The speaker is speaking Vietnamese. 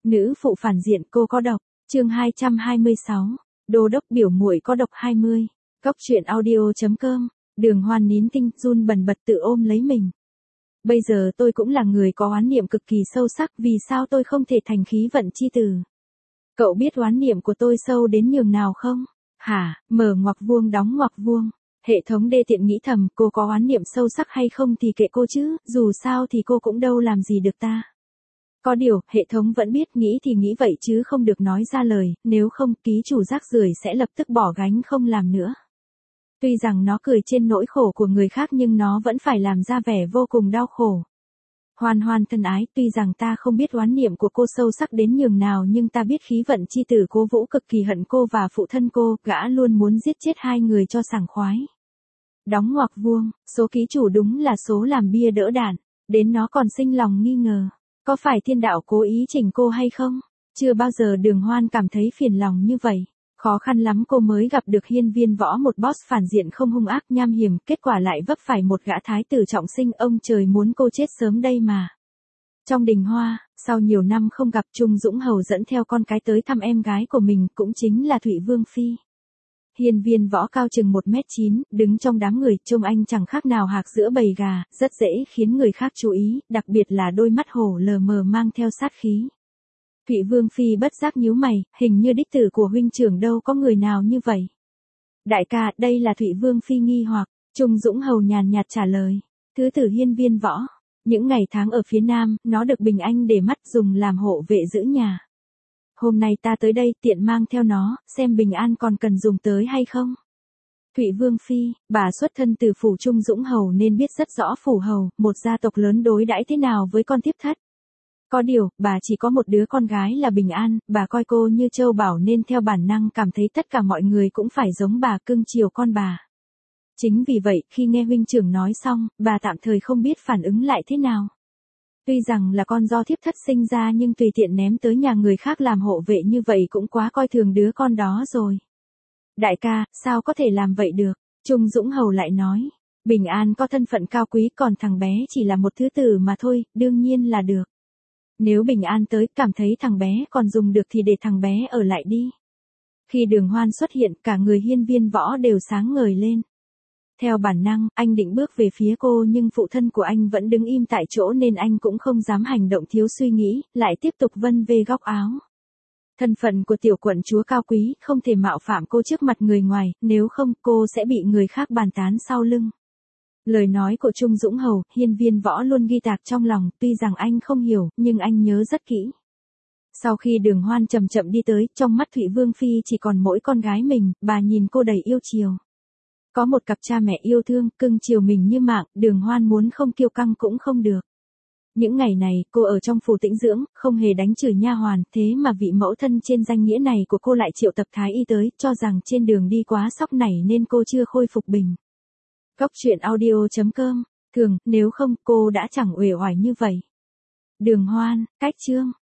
Nữ phụ phản diện cô có độc, chương 226, đô đốc biểu muội có độc 20. Cóc truyện audio.com, Đường Hoan nín tinh run bần bật tự ôm lấy mình. Bây giờ tôi cũng là người có oán niệm cực kỳ sâu sắc, vì sao tôi không thể thành khí vận chi tử? Cậu biết oán niệm của tôi sâu đến nhường nào không? Hả, mở ngoặc vuông đóng ngoặc vuông. Hệ thống đê tiện nghĩ thầm, cô có oán niệm sâu sắc hay không thì kệ cô chứ, dù sao thì cô cũng đâu làm gì được ta. Có điều, hệ thống vẫn biết, nghĩ thì nghĩ vậy chứ không được nói ra lời, nếu không ký chủ rác rưởi sẽ lập tức bỏ gánh không làm nữa. Tuy rằng nó cười trên nỗi khổ của người khác nhưng nó vẫn phải làm ra vẻ vô cùng đau khổ. Hoan Hoan thân ái, tuy rằng ta không biết oán niệm của cô sâu sắc đến nhường nào nhưng ta biết khí vận chi tử Cố Vũ cực kỳ hận cô và phụ thân cô, gã luôn muốn giết chết hai người cho sảng khoái. Đóng ngoặc vuông, số ký chủ đúng là số làm bia đỡ đạn, đến nó còn sinh lòng nghi ngờ. Có phải thiên đạo cố ý chỉnh cô hay không? Chưa bao giờ Đường Hoan cảm thấy phiền lòng như vậy. Khó khăn lắm cô mới gặp được Hiên Viên Võ, một boss phản diện không hung ác nham hiểm, kết quả lại vấp phải một gã thái tử trọng sinh, ông trời muốn cô chết sớm đây mà. Trong đình hoa, sau nhiều năm không gặp, Trung Dũng Hầu dẫn theo con cái tới thăm em gái của mình, cũng chính là Thụy Vương Phi. Hiên Viên Võ cao chừng 1m9, đứng trong đám người, trông anh chẳng khác nào hạc giữa bầy gà, rất dễ khiến người khác chú ý, đặc biệt là đôi mắt hổ lờ mờ mang theo sát khí. Thụy Vương Phi bất giác nhíu mày, hình như đích tử của huynh trưởng đâu có người nào như vậy. Đại ca, đây là Thụy Vương Phi nghi hoặc, Trung Dũng Hầu nhàn nhạt trả lời. Thứ tử Hiên Viên Võ, những ngày tháng ở phía Nam, nó được Bình Anh để mắt dùng làm hộ vệ giữ nhà. Hôm nay ta tới đây tiện mang theo nó, xem Bình An còn cần dùng tới hay không. Thụy Vương Phi, bà xuất thân từ phủ Trung Dũng Hầu nên biết rất rõ phủ hầu, một gia tộc lớn đối đãi thế nào với con thiếp thất. Có điều, bà chỉ có một đứa con gái là Bình An, bà coi cô như châu bảo nên theo bản năng cảm thấy tất cả mọi người cũng phải giống bà, cưng chiều con bà. Chính vì vậy, khi nghe huynh trưởng nói xong, bà tạm thời không biết phản ứng lại thế nào. Tuy rằng là con do thiếp thất sinh ra nhưng tùy tiện ném tới nhà người khác làm hộ vệ như vậy cũng quá coi thường đứa con đó rồi. Đại ca, sao có thể làm vậy được? Trung Dũng Hầu lại nói. Bình An có thân phận cao quý, còn thằng bé chỉ là một thứ tử mà thôi, đương nhiên là được. Nếu Bình An tới, cảm thấy thằng bé còn dùng được thì để thằng bé ở lại đi. Khi Đường Hoan xuất hiện, cả người Hiên Viên Võ đều sáng ngời lên. Theo bản năng, anh định bước về phía cô nhưng phụ thân của anh vẫn đứng im tại chỗ nên anh cũng không dám hành động thiếu suy nghĩ, lại tiếp tục vân về góc áo. Thân phận của tiểu quận chúa cao quý, không thể mạo phạm cô trước mặt người ngoài, nếu không cô sẽ bị người khác bàn tán sau lưng. Lời nói của Trung Dũng Hầu, Hiên Viên Võ luôn ghi tạc trong lòng, tuy rằng anh không hiểu, nhưng anh nhớ rất kỹ. Sau khi Đường Hoan chậm chậm đi tới, trong mắt Thụy Vương Phi chỉ còn mỗi con gái mình, bà nhìn cô đầy yêu chiều. Có một cặp cha mẹ yêu thương, cưng chiều mình như mạng, Đường Hoan muốn không kiêu căng cũng không được. Những ngày này, cô ở trong phủ tĩnh dưỡng, không hề đánh chửi nha hoàn, thế mà vị mẫu thân trên danh nghĩa này của cô lại triệu tập thái y tới, cho rằng trên đường đi quá sóc nảy nên cô chưa khôi phục bình. Cóc truyện audio.com, thường, nếu không cô đã chẳng uể oải như vậy. Đường Hoan, cách chương.